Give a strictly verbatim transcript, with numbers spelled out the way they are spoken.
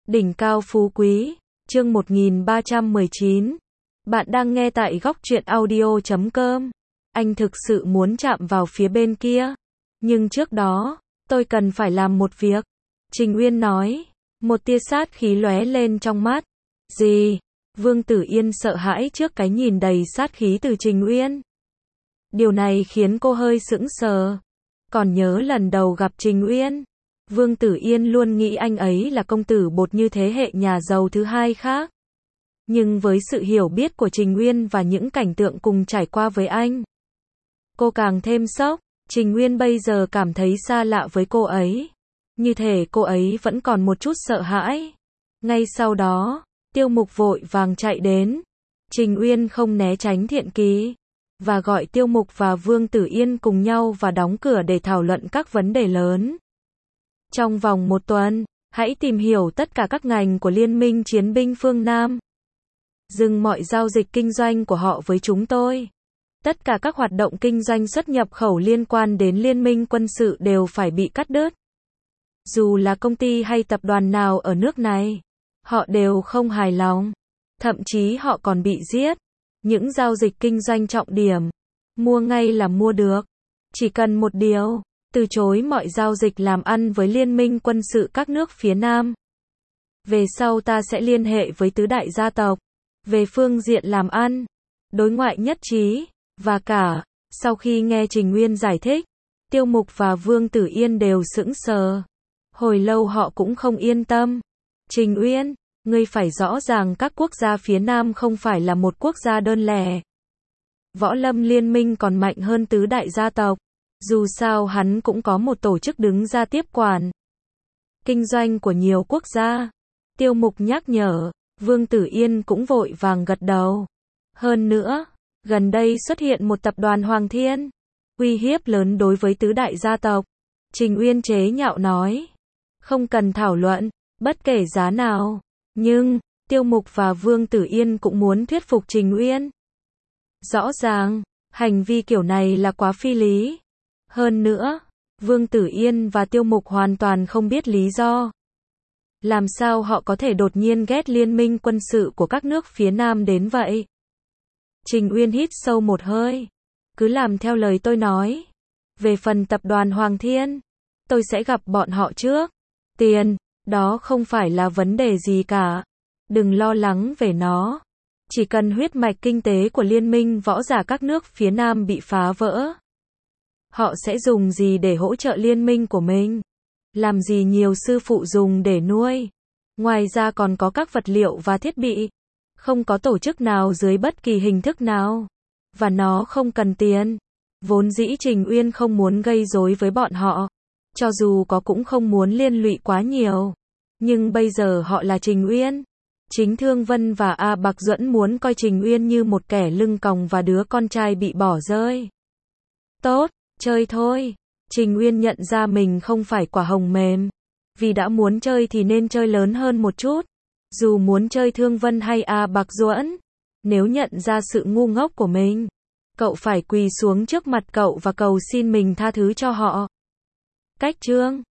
Đỉnh cao phú quý, chương một nghìn ba trăm mười chín. Bạn đang nghe tại góc truyện audio chấm com. Anh thực sự muốn chạm vào phía bên kia. Nhưng trước đó, tôi cần phải làm một việc. Trình Uyên nói. Một tia sát khí lóe lên trong mắt. Gì? Vương Tử Yên sợ hãi trước cái nhìn đầy sát khí từ Trình Uyên. Điều này khiến cô hơi sững sờ. Còn nhớ lần đầu gặp Trình Uyên, Vương Tử Yên luôn nghĩ anh ấy là công tử bột như thế hệ nhà giàu thứ hai khác. Nhưng với sự hiểu biết của Trình Uyên và những cảnh tượng cùng trải qua với anh, cô càng thêm sốc. Trình Uyên bây giờ cảm thấy xa lạ với cô ấy. Như thể cô ấy vẫn còn một chút sợ hãi. Ngay sau đó, Tiêu Mục vội vàng chạy đến. Trình Uyên không né tránh Thiện Kỳ, và gọi Tiêu Mục và Vương Tử Yên cùng nhau và đóng cửa để thảo luận các vấn đề lớn. Trong vòng một tuần, hãy tìm hiểu tất cả các ngành của Liên minh Chiến binh phương Nam. Dừng mọi giao dịch kinh doanh của họ với chúng tôi. Tất cả các hoạt động kinh doanh xuất nhập khẩu liên quan đến liên minh quân sự đều phải bị cắt đứt. Dù là công ty hay tập đoàn nào ở nước này, họ đều không hài lòng. Thậm chí họ còn bị giết. Những giao dịch kinh doanh trọng điểm, mua ngay là mua được. Chỉ cần một điều, từ chối mọi giao dịch làm ăn với liên minh quân sự các nước phía Nam. Về sau ta sẽ liên hệ với tứ đại gia tộc. Về phương diện làm ăn, đối ngoại nhất trí, và cả. Sau khi nghe Trình Uyên giải thích, Tiêu Mục và Vương Tử Yên đều sững sờ. Hồi lâu họ cũng không yên tâm. Trình Uyên, ngươi phải rõ ràng các quốc gia phía Nam không phải là một quốc gia đơn lẻ. Võ Lâm Liên minh còn mạnh hơn tứ đại gia tộc. Dù sao hắn cũng có một tổ chức đứng ra tiếp quản kinh doanh của nhiều quốc gia. Tiêu Mục nhắc nhở, Vương Tử Yên cũng vội vàng gật đầu. Hơn nữa, gần đây xuất hiện một tập đoàn Hoàng Thiên, uy hiếp lớn đối với tứ đại gia tộc. Trình Uyên chế nhạo nói, không cần thảo luận, bất kể giá nào. Nhưng, Tiêu Mục và Vương Tử Yên cũng muốn thuyết phục Trình Uyên. Rõ ràng, hành vi kiểu này là quá phi lý. Hơn nữa, Vương Tử Yên và Tiêu Mục hoàn toàn không biết lý do. Làm sao họ có thể đột nhiên ghét liên minh quân sự của các nước phía Nam đến vậy? Trình Uyên hít sâu một hơi. Cứ làm theo lời tôi nói. Về phần tập đoàn Hoàng Thiên, tôi sẽ gặp bọn họ trước. Tiền, đó không phải là vấn đề gì cả. Đừng lo lắng về nó. Chỉ cần huyết mạch kinh tế của liên minh võ giả các nước phía Nam bị phá vỡ, họ sẽ dùng gì để hỗ trợ liên minh của mình? Làm gì nhiều sư phụ dùng để nuôi? Ngoài ra còn có các vật liệu và thiết bị. Không có tổ chức nào dưới bất kỳ hình thức nào. Và nó không cần tiền. Vốn dĩ Trình Uyên không muốn gây rối với bọn họ. Cho dù có cũng không muốn liên lụy quá nhiều. Nhưng bây giờ họ là Trình Uyên. Chính Thương Vân và A Bạc Duẫn muốn coi Trình Uyên như một kẻ lưng còng và đứa con trai bị bỏ rơi. Tốt, chơi thôi. Trình Uyên nhận ra mình không phải quả hồng mềm. Vì đã muốn chơi thì nên chơi lớn hơn một chút. Dù muốn chơi Thương Vân hay A Bạc Duẫn, nếu nhận ra sự ngu ngốc của mình, cậu phải quỳ xuống trước mặt cậu và cầu xin mình tha thứ cho họ. Cách chương